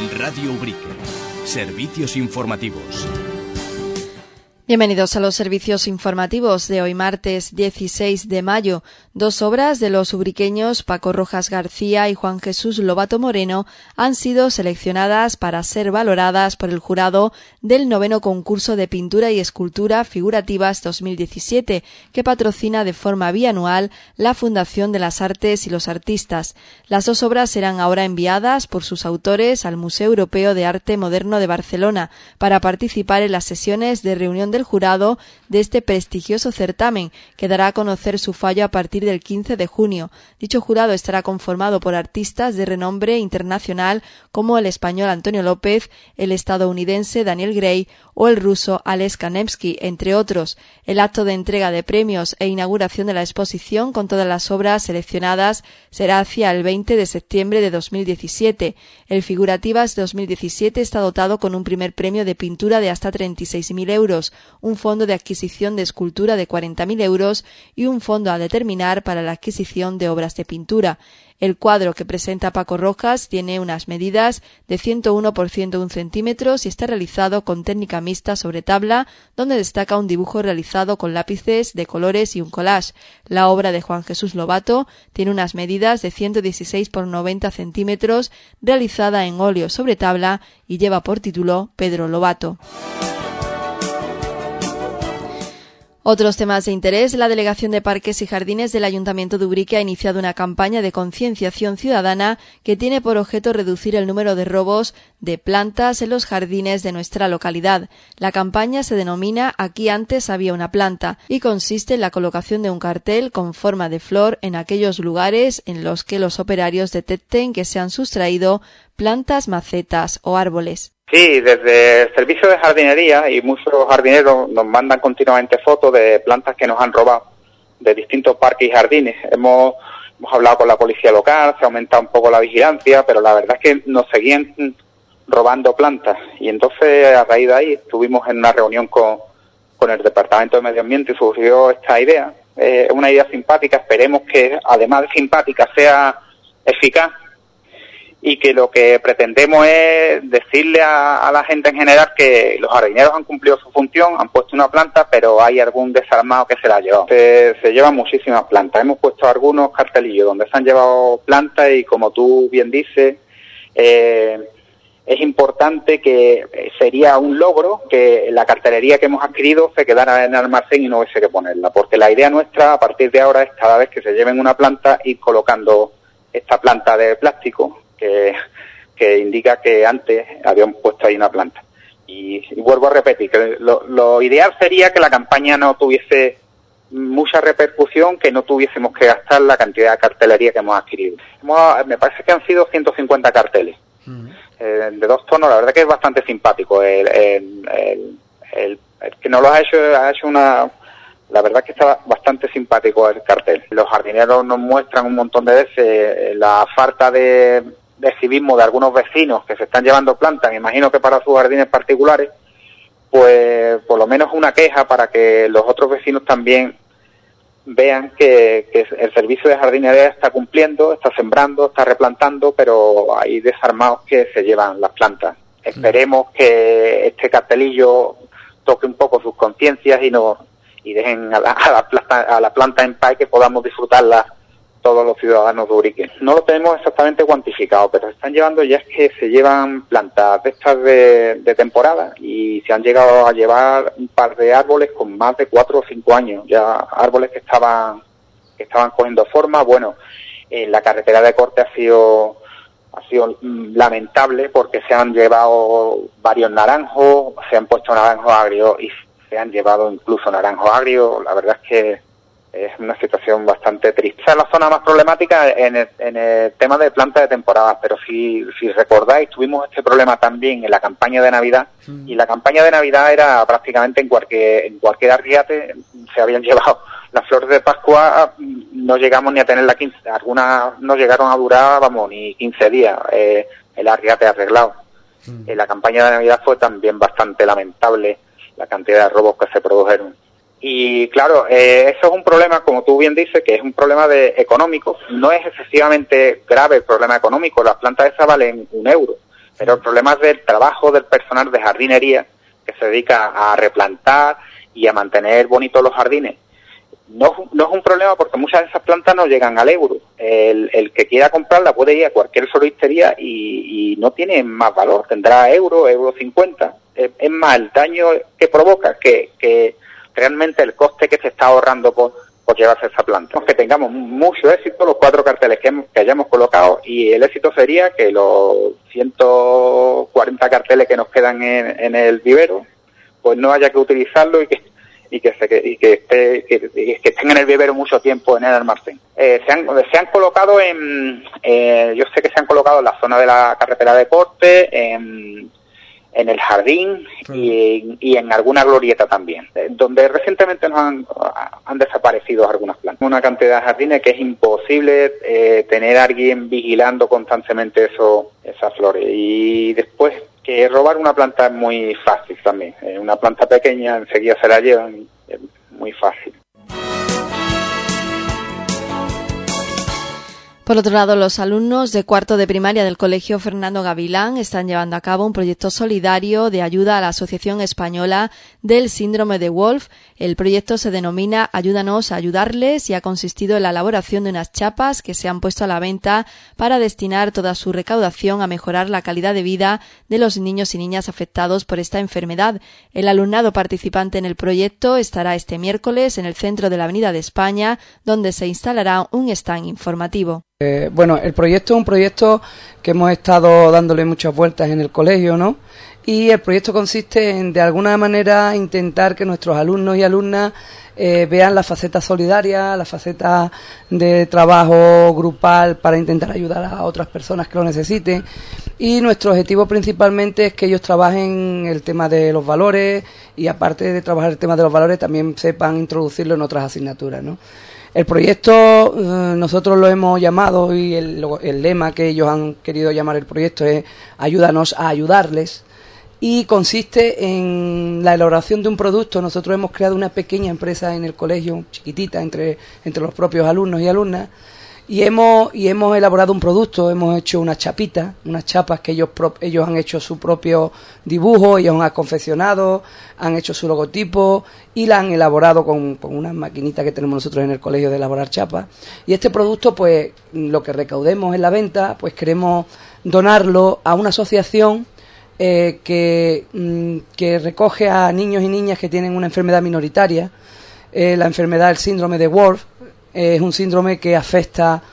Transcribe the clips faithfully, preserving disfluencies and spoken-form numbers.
Radio Ubrique. Servicios informativos. Bienvenidos a los servicios informativos de hoy martes dieciséis de mayo. Dos obras de los ubriqueños Paco Rojas García y Juan Jesús Lobato Moreno han sido seleccionadas para ser valoradas por el jurado del noveno concurso de pintura y escultura figurativas dos mil diecisiete, que patrocina de forma bianual la Fundación de las Artes y los Artistas. Las dos obras serán ahora enviadas por sus autores al Museo Europeo de Arte Moderno de Barcelona para participar en las sesiones de reunión del jurado de este prestigioso certamen, que dará a conocer su fallo a partir del quince de junio. Dicho jurado estará conformado por artistas de renombre internacional como el español Antonio López, el estadounidense Daniel Gray o el ruso Alex Kanemsky, entre otros. El acto de entrega de premios e inauguración de la exposición con todas las obras seleccionadas será hacia el veinte de septiembre de dos mil diecisiete. El Figurativas dos mil diecisiete está dotado con un primer premio de pintura de hasta treinta y seis mil euros, un fondo de adquisición de escultura de cuarenta mil euros y un fondo a determinar para la adquisición de obras de pintura. El cuadro que presenta Paco Rojas tiene unas medidas de ciento uno por ciento uno centímetros y está realizado con técnica mixta sobre tabla, donde destaca un dibujo realizado con lápices de colores y un collage. La obra de Juan Jesús Lobato tiene unas medidas de ciento dieciséis por noventa centímetros, realizada en óleo sobre tabla y lleva por título Pedro Lobato. Otros temas de interés. La Delegación de Parques y Jardines del Ayuntamiento de Ubrique ha iniciado una campaña de concienciación ciudadana que tiene por objeto reducir el número de robos de plantas en los jardines de nuestra localidad. La campaña se denomina Aquí antes había una planta y consiste en la colocación de un cartel con forma de flor en aquellos lugares en los que los operarios detecten que se han sustraído plantas, macetas o árboles. Sí, desde el servicio de jardinería y muchos jardineros nos mandan continuamente fotos de plantas que nos han robado de distintos parques y jardines. Hemos, hemos hablado con la policía local, se ha aumentado un poco la vigilancia, pero la verdad es que nos seguían robando plantas. Y entonces, a raíz de ahí, estuvimos en una reunión con, con el Departamento de Medio Ambiente y surgió esta idea. Es eh, una idea simpática, esperemos que además de simpática sea eficaz. Y que lo que pretendemos es decirle a, a la gente en general que los jardineros han cumplido su función, han puesto una planta, pero hay algún desarmado que se la ha llevado. Se, se llevan muchísimas plantas. Hemos puesto algunos cartelillos donde se han llevado plantas y, como tú bien dices, eh, es importante que sería un logro que la cartelería que hemos adquirido se quedara en el almacén y no hubiese que ponerla. Porque la idea nuestra, a partir de ahora, es cada vez que se lleven una planta, ir colocando esta planta de plástico, Que, que indica que antes habían puesto ahí una planta. Y, y vuelvo a repetir, que lo, lo ideal sería que la campaña no tuviese mucha repercusión, que no tuviésemos que gastar la cantidad de cartelería que hemos adquirido. Hemos, me parece que han sido ciento cincuenta carteles, uh-huh. eh, de dos tonos. La verdad que es bastante simpático. El, el, el, el, el que nos lo ha hecho, ha hecho una... La verdad que está bastante simpático el cartel. Los jardineros nos muestran un montón de veces la falta de... de civismo de algunos vecinos que se están llevando plantas, me imagino que para sus jardines particulares, pues por lo menos una queja para que los otros vecinos también vean que, que el servicio de jardinería está cumpliendo, está sembrando, está replantando, pero hay desarmados que se llevan las plantas. Esperemos que este cartelillo toque un poco sus conciencias y nos y dejen a la, a la planta, a la planta en paz, que podamos disfrutarla todos los ciudadanos de Ubrique. No lo tenemos exactamente cuantificado, pero se están llevando, ya es que se llevan plantas de estas de, de temporada, y se han llegado a llevar un par de árboles con más de cuatro o cinco años, ya árboles que estaban que estaban cogiendo forma. Bueno, eh, la carretera de corte ha sido ha sido lamentable, porque se han llevado varios naranjos, se han puesto naranjos agrios y se han llevado incluso naranjos agrios. La verdad es que es una situación bastante triste. Esa es la zona más problemática en el, en el tema de plantas de temporada, pero si, si recordáis, tuvimos este problema también en la campaña de Navidad, mm. y la campaña de Navidad era prácticamente en cualquier, en cualquier arriate se habían llevado las flores de Pascua. No llegamos ni a tener la quince, algunas no llegaron a durar, vamos, ni quince días, eh, el arriate arreglado. Mm. En la campaña de Navidad fue también bastante lamentable la cantidad de robos que se produjeron. Y claro, eh, eso es un problema, como tú bien dices, que es un problema de económico. No es excesivamente grave el problema económico. Las plantas esas valen un euro. Pero el problema es del trabajo del personal de jardinería que se dedica a replantar y a mantener bonitos los jardines. No, no es un problema porque muchas de esas plantas no llegan al euro. El, el que quiera comprarla puede ir a cualquier floristería y, y no tiene más valor. Tendrá euro, euro cincuenta. Es, es más el daño que provoca que, que realmente el coste que se está ahorrando por, por llevarse esa planta. Que tengamos mucho éxito los cuatro carteles que, hemos, que hayamos colocado, y el éxito sería que los ciento cuarenta carteles que nos quedan en, en el vivero, pues no haya que utilizarlo y que y que se y que esté que, que estén en el vivero mucho tiempo en el almacén. Eh, se han se han colocado en eh, yo sé que se han colocado en la zona de la carretera de corte, en en el jardín y, y en alguna glorieta también, eh, donde recientemente nos han, han desaparecido algunas plantas. Una cantidad de jardines que es imposible eh, tener a alguien vigilando constantemente eso, esas flores. Y después, que robar una planta es muy fácil también. Eh, una planta pequeña enseguida se la llevan, es muy fácil. Por otro lado, los alumnos de cuarto de primaria del Colegio Fernando Gavilán están llevando a cabo un proyecto solidario de ayuda a la Asociación Española del Síndrome de Wolf. El proyecto se denomina Ayúdanos a ayudarles y ha consistido en la elaboración de unas chapas que se han puesto a la venta para destinar toda su recaudación a mejorar la calidad de vida de los niños y niñas afectados por esta enfermedad. El alumnado participante en el proyecto estará este miércoles en el centro de la Avenida de España, donde se instalará un stand informativo. Eh, bueno, el proyecto es un proyecto que hemos estado dándole muchas vueltas en el colegio, ¿no? Y el proyecto consiste en, de alguna manera, intentar que nuestros alumnos y alumnas eh, vean la faceta solidaria, la faceta de trabajo grupal para intentar ayudar a otras personas que lo necesiten. Y nuestro objetivo principalmente es que ellos trabajen el tema de los valores y, aparte de trabajar el tema de los valores, también sepan introducirlo en otras asignaturas, ¿no? El proyecto eh, nosotros lo hemos llamado, y el, el lema que ellos han querido llamar el proyecto es Ayúdanos a ayudarles, y consiste en la elaboración de un producto. Nosotros hemos creado una pequeña empresa en el colegio, chiquitita, entre, entre los propios alumnos y alumnas, y hemos y hemos elaborado un producto. Hemos hecho unas chapitas, unas chapas que ellos ellos han hecho su propio dibujo, ellos han confeccionado, han hecho su logotipo y la han elaborado con, con unas maquinitas que tenemos nosotros en el colegio de elaborar chapas. Y este producto, pues lo que recaudemos en la venta, pues queremos donarlo a una asociación eh, que, mm, que recoge a niños y niñas que tienen una enfermedad minoritaria, eh, la enfermedad del síndrome de Wolf. Es un síndrome que afecta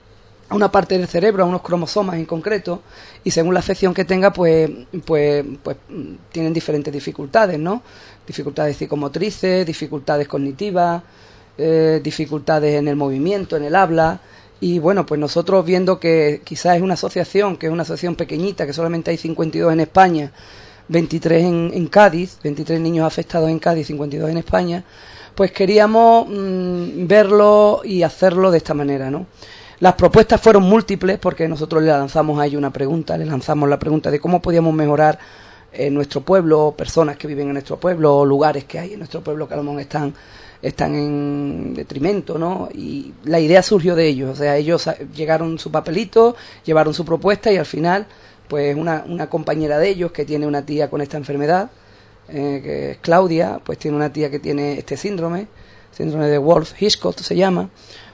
a una parte del cerebro, a unos cromosomas en concreto, y según la afección que tenga, pues, pues, pues tienen diferentes dificultades, ¿no? Dificultades psicomotrices, dificultades cognitivas, eh, dificultades en el movimiento, en el habla. Y bueno, pues nosotros, viendo que quizás es una asociación, que es una asociación pequeñita, que solamente hay cincuenta y dos en España, veintitrés en, en Cádiz, veintitrés niños afectados en Cádiz, cincuenta y dos en España, pues queríamos mmm, verlo y hacerlo de esta manera, ¿no? Las propuestas fueron múltiples, porque nosotros le lanzamos a ellos una pregunta, le lanzamos la pregunta de cómo podíamos mejorar en nuestro pueblo, personas que viven en nuestro pueblo, o lugares que hay en nuestro pueblo que a lo mejor están, están en detrimento, ¿no? Y la idea surgió de ellos, o sea, ellos llegaron su papelito, llevaron su propuesta, y al final, pues una, una compañera de ellos que tiene una tía con esta enfermedad, Eh, que es Claudia, pues tiene una tía que tiene este síndrome, síndrome de Wolff-Hitchcock se llama.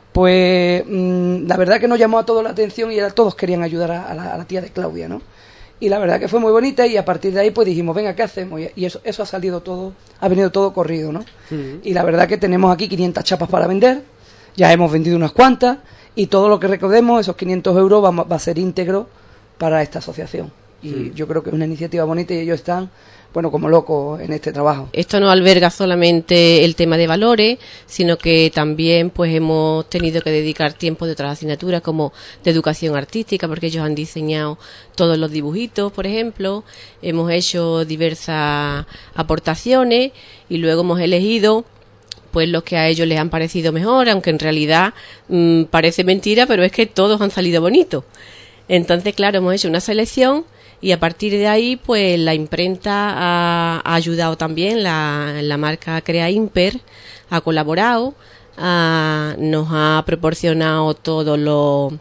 Pues mmm, la verdad que nos llamó a todos la atención, y era, todos querían ayudar a, a, la, a la tía de Claudia, ¿no? Y la verdad que fue muy bonita, y a partir de ahí pues dijimos, venga, ¿qué hacemos? Y eso, eso ha salido todo, ha venido todo corrido, ¿no? Uh-huh. Y la verdad que tenemos aquí quinientas chapas para vender, ya hemos vendido unas cuantas, y todo lo que recaudemos, esos quinientos euros, va, va a ser íntegro para esta asociación. Y uh-huh. Yo creo que es una iniciativa bonita, y ellos están, bueno, como locos en este trabajo. Esto no alberga solamente el tema de valores, sino que también pues hemos tenido que dedicar tiempo de otras asignaturas, como de educación artística, porque ellos han diseñado todos los dibujitos, por ejemplo. Hemos hecho diversas aportaciones, y luego hemos elegido pues los que a ellos les han parecido mejor, aunque en realidad mmm, parece mentira, pero es que todos han salido bonitos. Entonces, claro, hemos hecho una selección, y a partir de ahí, pues la imprenta ha, ha ayudado también, la, la marca Crea Imper ha colaborado, ha, nos ha proporcionado todos los,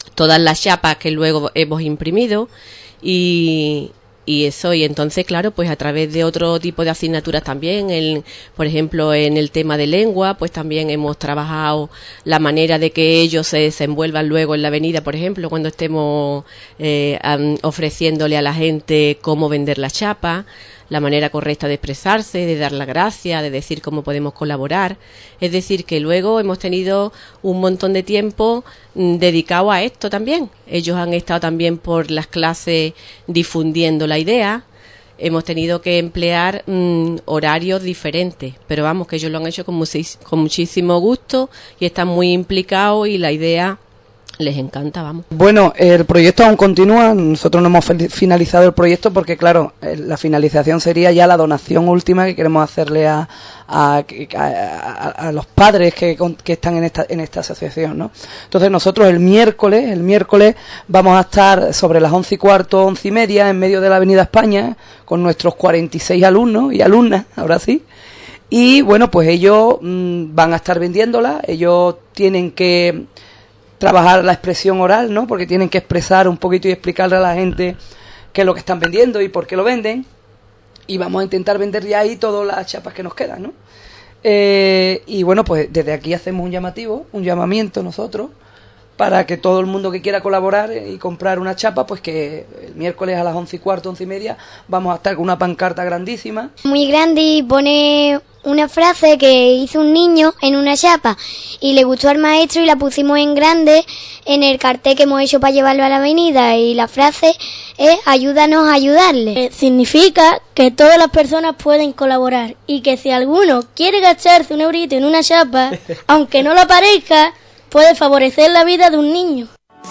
todas las chapas que luego hemos imprimido y... Y eso, y entonces, claro, pues a través de otro tipo de asignaturas también, el, por ejemplo, en el tema de lengua, pues también hemos trabajado la manera de que ellos se desenvuelvan luego en la avenida, por ejemplo, cuando estemos eh, ofreciéndole a la gente cómo vender la chapa, la manera correcta de expresarse, de dar la gracia, de decir cómo podemos colaborar. Es decir, que luego hemos tenido un montón de tiempo mmm, dedicado a esto también. Ellos han estado también por las clases difundiendo la idea. Hemos tenido que emplear mmm, horarios diferentes, pero vamos, que ellos lo han hecho con, muchis- con muchísimo gusto y están muy implicados y la idea les encanta, vamos. Bueno, el proyecto aún continúa, nosotros no hemos finalizado el proyecto porque, claro, la finalización sería ya la donación última que queremos hacerle a, a, a, a los padres que, que están en esta, en esta asociación, ¿no? Entonces nosotros el miércoles, el miércoles vamos a estar sobre las once y cuarto, once y media, en medio de la Avenida España, con nuestros cuarenta y seis alumnos y alumnas, ahora sí. Y bueno, pues ellos mmm, van a estar vendiéndola, ellos tienen que trabajar la expresión oral, ¿no? Porque tienen que expresar un poquito y explicarle a la gente qué es lo que están vendiendo y por qué lo venden. Y vamos a intentar vender ya ahí todas las chapas que nos quedan, ¿no? Eh, y bueno, pues desde aquí hacemos un llamativo, un llamamiento nosotros, para que todo el mundo que quiera colaborar y comprar una chapa, pues que el miércoles a las once y cuarto, once y media, vamos a estar con una pancarta grandísima. Muy grande y pone una frase que hizo un niño en una chapa y le gustó al maestro y la pusimos en grande en el cartel que hemos hecho para llevarlo a la avenida, y la frase es ayúdanos a ayudarle. Eh, significa que todas las personas pueden colaborar y que si alguno quiere gastarse un eurito en una chapa, aunque no lo parezca, puede favorecer la vida de un niño.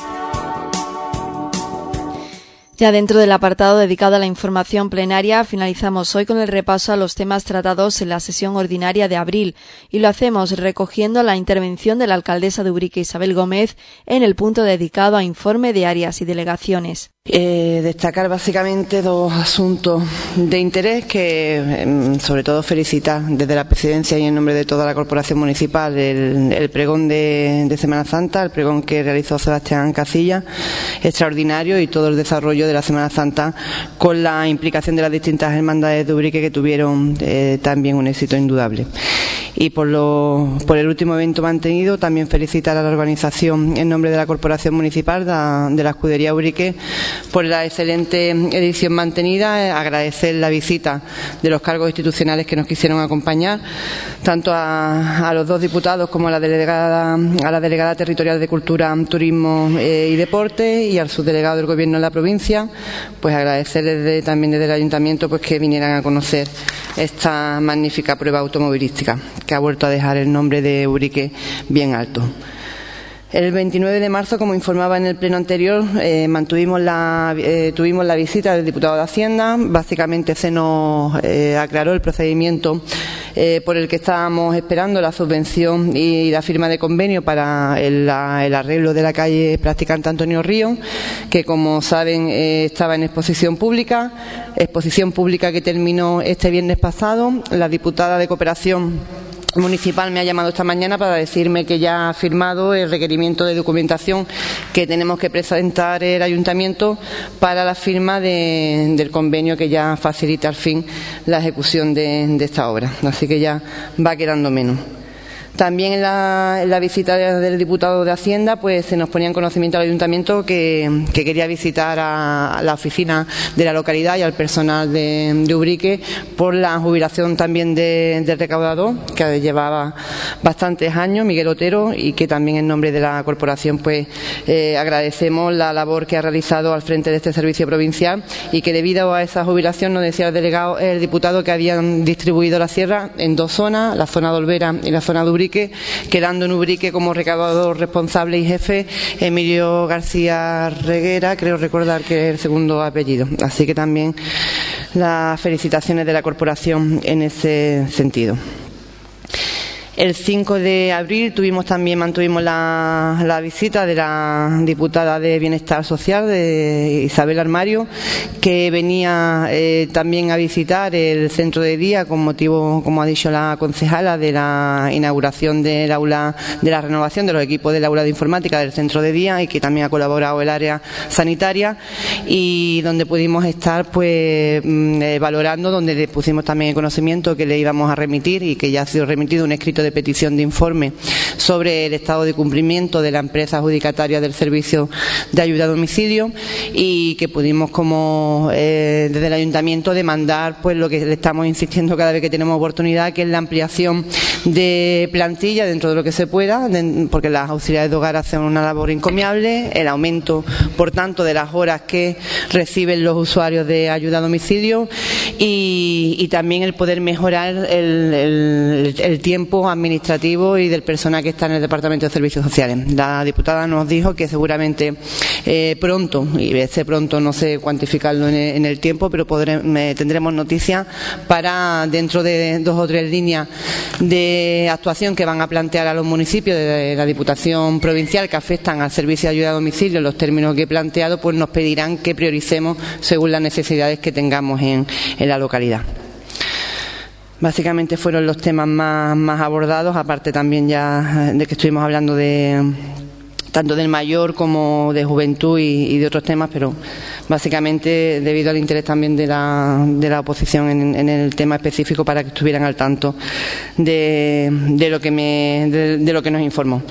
Ya dentro del apartado dedicado a la información plenaria, finalizamos hoy con el repaso a los temas tratados en la sesión ordinaria de abril, y lo hacemos recogiendo la intervención de la alcaldesa de Ubrique, Isabel Gómez, en el punto dedicado a informe de áreas y delegaciones. Eh, destacar básicamente dos asuntos de interés que, eh, sobre todo, felicitar desde la presidencia y en nombre de toda la corporación municipal el, el pregón de, de Semana Santa, el pregón que realizó Sebastián Casilla, extraordinario, y todo el desarrollo de la Semana Santa con la implicación de las distintas hermandades de Ubrique que tuvieron eh, también un éxito indudable. Y por, lo, por el último evento mantenido, también felicitar a la organización en nombre de la corporación municipal de, de la escudería Ubrique por la excelente edición mantenida, agradecer la visita de los cargos institucionales que nos quisieron acompañar, tanto a, a los dos diputados como a la delegada a la delegada territorial de Cultura, Turismo eh, y Deporte, y al subdelegado del Gobierno en la provincia, pues agradecer desde, también desde el Ayuntamiento pues que vinieran a conocer esta magnífica prueba automovilística que ha vuelto a dejar el nombre de Ubrique bien alto. El veintinueve de marzo, como informaba en el pleno anterior, eh, mantuvimos la, eh, tuvimos la visita del diputado de Hacienda. Básicamente se nos eh, aclaró el procedimiento eh, por el que estábamos esperando la subvención y la firma de convenio para el, la, el arreglo de la calle Practicante Antonio Río, que, como saben, eh, estaba en exposición pública, exposición pública que terminó este viernes pasado. La diputada de Cooperación Municipal me ha llamado esta mañana para decirme que ya ha firmado el requerimiento de documentación que tenemos que presentar el Ayuntamiento para la firma de, del convenio que ya facilita al fin la ejecución de, de esta obra. Así que ya va quedando menos. También en la, en la visita del diputado de Hacienda, pues se nos ponía en conocimiento al Ayuntamiento que, que quería visitar a, a la oficina de la localidad y al personal de, de Ubrique por la jubilación también de, del recaudador, que llevaba bastantes años, Miguel Otero, y que también en nombre de la corporación pues eh, agradecemos la labor que ha realizado al frente de este servicio provincial, y que debido a esa jubilación nos decía el delegado, el diputado, que habían distribuido la sierra en dos zonas, la zona de Olvera y la zona de Ubrique, quedando en Ubrique como recaudador responsable y jefe Emilio García Reguera, creo recordar que es el segundo apellido. Así que también las felicitaciones de la corporación en ese sentido. El cinco de abril tuvimos también, mantuvimos la, la visita de la diputada de Bienestar Social, de Isabel Armario, que venía eh, también a visitar el centro de día con motivo, como ha dicho la concejala, de la inauguración del aula, de la renovación de los equipos del aula de informática del centro de día, y que también ha colaborado el área sanitaria, y donde pudimos estar pues eh, valorando, donde le pusimos también el conocimiento que le íbamos a remitir, y que ya ha sido remitido un escrito de petición de informe sobre el estado de cumplimiento de la empresa adjudicataria del servicio de ayuda a domicilio, y que pudimos como eh, desde el ayuntamiento demandar pues lo que le estamos insistiendo cada vez que tenemos oportunidad, que es la ampliación de plantilla dentro de lo que se pueda, de, porque las auxiliares de hogar hacen una labor encomiable, el aumento por tanto de las horas que reciben los usuarios de ayuda a domicilio, y, y también el poder mejorar el, el, el tiempo administrativo y del personal que está en el Departamento de Servicios Sociales. La diputada nos dijo que seguramente eh, pronto, y ese pronto no sé cuantificarlo en el, en el tiempo, pero podré, me, tendremos noticias para dentro de dos o tres líneas de actuación que van a plantear a los municipios de la Diputación Provincial que afectan al servicio de ayuda a domicilio. Los términos que he planteado pues nos pedirán que prioricemos según las necesidades que tengamos en, en la localidad. Básicamente fueron los temas más, más abordados, aparte también ya de que estuvimos hablando de tanto del mayor como de juventud y, y de otros temas, pero básicamente debido al interés también de la, de la oposición en, en el tema específico, para que estuvieran al tanto de, de lo que me, de, de lo que nos informó.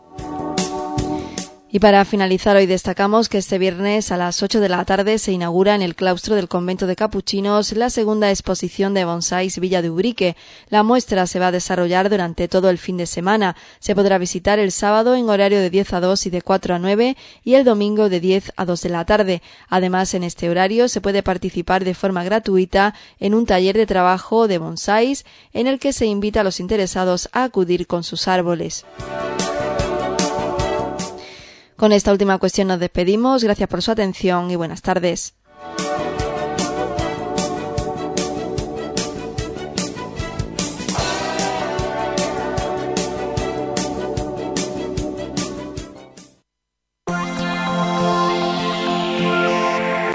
Y para finalizar, hoy destacamos que este viernes a las ocho de la tarde se inaugura en el claustro del convento de Capuchinos la segunda exposición de bonsáis Villa de Ubrique. La muestra se va a desarrollar durante todo el fin de semana. Se podrá visitar el sábado en horario de diez a dos y de cuatro a nueve y el domingo de diez a dos de la tarde. Además, en este horario se puede participar de forma gratuita en un taller de trabajo de bonsáis en el que se invita a los interesados a acudir con sus árboles. Con esta última cuestión nos despedimos. Gracias por su atención y buenas tardes.